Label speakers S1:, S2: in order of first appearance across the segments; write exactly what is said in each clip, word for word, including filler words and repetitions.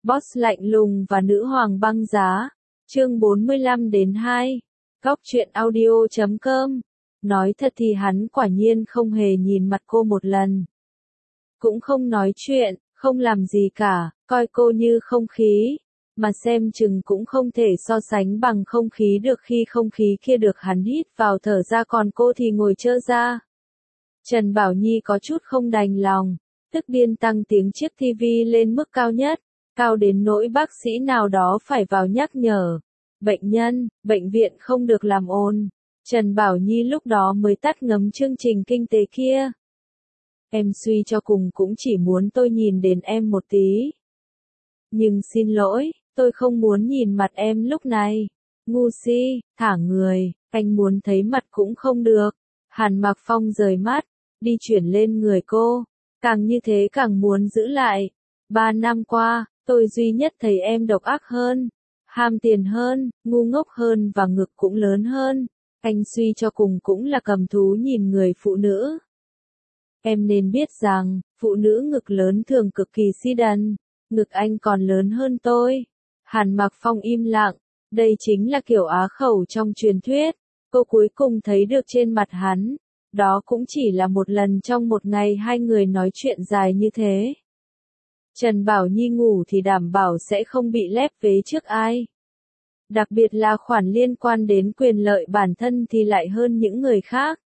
S1: Boss lạnh lùng và nữ hoàng băng giá. Chương bốn mươi lăm đến hai. Góc truyện audio chấm com. Nói thật thì hắn quả nhiên không hề nhìn mặt cô một lần. Cũng không nói chuyện, không làm gì cả, coi cô như không khí. Mà xem chừng cũng không thể so sánh bằng không khí được khi không khí kia được hắn hít vào thở ra còn cô thì ngồi trơ ra. Trần Bảo Nhi có chút không đành lòng, tức điên tăng tiếng chiếc tivi lên mức cao nhất, cao đến nỗi bác sĩ nào đó phải vào nhắc nhở. Bệnh nhân, bệnh viện không được làm ồn. Trần Bảo Nhi lúc đó mới tắt ngấm chương trình kinh tế kia. Em suy cho cùng cũng chỉ muốn tôi nhìn đến em một tí. Nhưng xin lỗi, tôi không muốn nhìn mặt em lúc này. Ngu si, thả người, anh muốn thấy mặt cũng không được. Hàn Mặc Phong rời mắt, đi chuyển lên người cô. Càng như thế càng muốn giữ lại. Ba năm qua, tôi duy nhất thấy em độc ác hơn, ham tiền hơn, ngu ngốc hơn và ngực cũng lớn hơn. Anh suy cho cùng cũng là cầm thú nhìn người phụ nữ. Em nên biết rằng, phụ nữ ngực lớn thường cực kỳ si đần. Ngực anh còn lớn hơn tôi. Hàn Mặc Phong im lặng. Đây chính là kiểu á khẩu trong truyền thuyết. Cô cuối cùng thấy được trên mặt hắn. Đó cũng chỉ là một lần trong một ngày hai người nói chuyện dài như thế. Trần Bảo Nhi ngủ thì đảm bảo sẽ không bị lép vế trước ai. Đặc biệt là khoản liên quan đến quyền lợi bản thân thì lại hơn những người khác.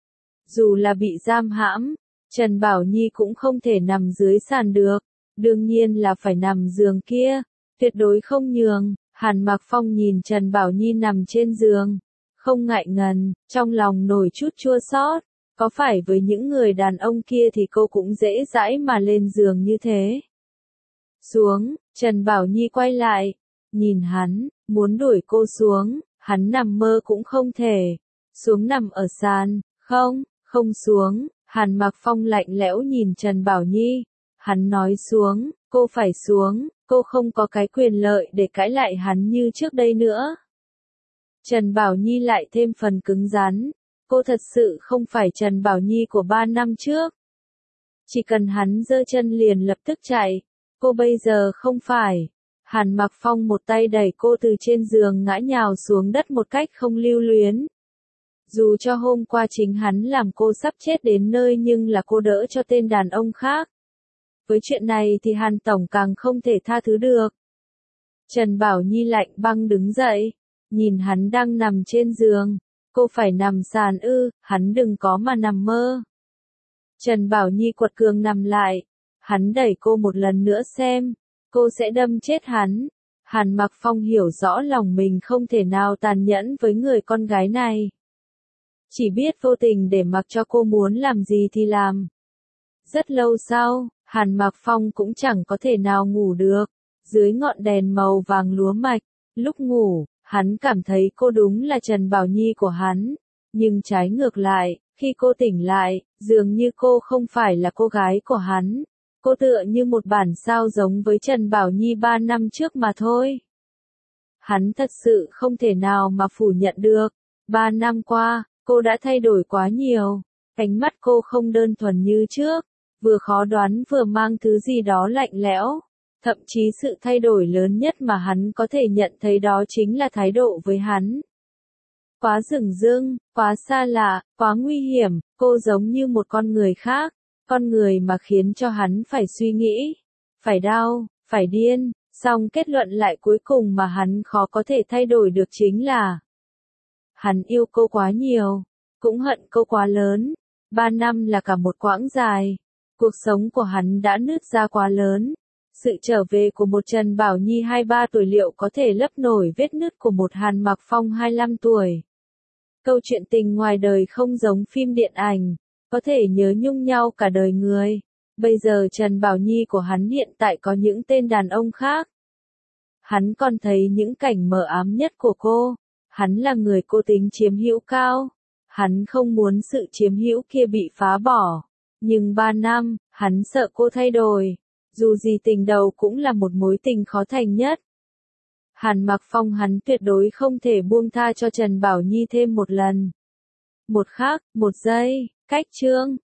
S1: Dù là bị giam hãm, Trần Bảo Nhi cũng không thể nằm dưới sàn được. Đương nhiên là phải nằm giường kia, tuyệt đối không nhường. Hàn Mặc Phong nhìn Trần Bảo Nhi nằm trên giường, không ngại ngần, trong lòng nổi chút chua xót. Có phải với những người đàn ông kia thì cô cũng dễ dãi mà lên giường như thế. Xuống, Trần Bảo Nhi quay lại, nhìn hắn, muốn đuổi cô xuống, hắn nằm mơ cũng không thể. Xuống nằm ở sàn, không, không xuống. Hàn Mặc Phong lạnh lẽo nhìn Trần Bảo Nhi. Hắn nói xuống, cô phải xuống, cô không có cái quyền lợi để cãi lại hắn như trước đây nữa. Trần Bảo Nhi lại thêm phần cứng rắn. Cô thật sự không phải Trần Bảo Nhi của ba năm trước. Chỉ cần hắn giơ chân liền lập tức chạy. Cô bây giờ không phải. Hàn Mặc Phong một tay đẩy cô từ trên giường ngã nhào xuống đất một cách không lưu luyến. Dù cho hôm qua chính hắn làm cô sắp chết đến nơi nhưng là cô đỡ cho tên đàn ông khác. Với chuyện này thì Hàn Tổng càng không thể tha thứ được. Trần Bảo Nhi lạnh băng đứng dậy, nhìn hắn đang nằm trên giường. Cô phải nằm sàn ư, hắn đừng có mà nằm mơ. Trần Bảo Nhi quật cường nằm lại, hắn đẩy cô một lần nữa xem, cô sẽ đâm chết hắn. Hàn Mặc Phong hiểu rõ lòng mình không thể nào tàn nhẫn với người con gái này. Chỉ biết vô tình để mặc cho cô muốn làm gì thì làm. Rất lâu sau, Hàn Mặc Phong cũng chẳng có thể nào ngủ được. Dưới ngọn đèn màu vàng lúa mạch, lúc ngủ, hắn cảm thấy cô đúng là Trần Bảo Nhi của hắn. Nhưng trái ngược lại, khi cô tỉnh lại, dường như cô không phải là cô gái của hắn. Cô tựa như một bản sao giống với Trần Bảo Nhi ba năm trước mà thôi. Hắn thật sự không thể nào mà phủ nhận được. Ba năm qua, cô đã thay đổi quá nhiều. Ánh mắt cô không đơn thuần như trước, vừa khó đoán vừa mang thứ gì đó lạnh lẽo. Thậm chí sự thay đổi lớn nhất mà hắn có thể nhận thấy đó chính là thái độ với hắn. Quá rừng rưng, quá xa lạ, quá nguy hiểm, cô giống như một con người khác. Con người mà khiến cho hắn phải suy nghĩ, phải đau, phải điên. Song kết luận lại cuối cùng mà hắn khó có thể thay đổi được chính là hắn yêu cô quá nhiều, cũng hận cô quá lớn. Ba năm là cả một quãng dài. Cuộc sống của hắn đã nứt ra quá lớn. Sự trở về của một Trần Bảo Nhi hai mươi ba tuổi liệu có thể lấp nổi vết nứt của một Hàn Mặc Phong hai mươi lăm tuổi. Câu chuyện tình ngoài đời không giống phim điện ảnh, có thể nhớ nhung nhau cả đời người. Bây giờ Trần Bảo Nhi của hắn hiện tại có những tên đàn ông khác. Hắn còn thấy những cảnh mờ ám nhất của cô. Hắn là người cô tính chiếm hữu cao. Hắn không muốn sự chiếm hữu kia bị phá bỏ. Nhưng ba năm, hắn sợ cô thay đổi. Dù gì tình đầu cũng là một mối tình khó thành nhất. Hàn Mặc Phong hắn tuyệt đối không thể buông tha cho Trần Bảo Nhi thêm một lần. Một khắc, một giây, cách chương.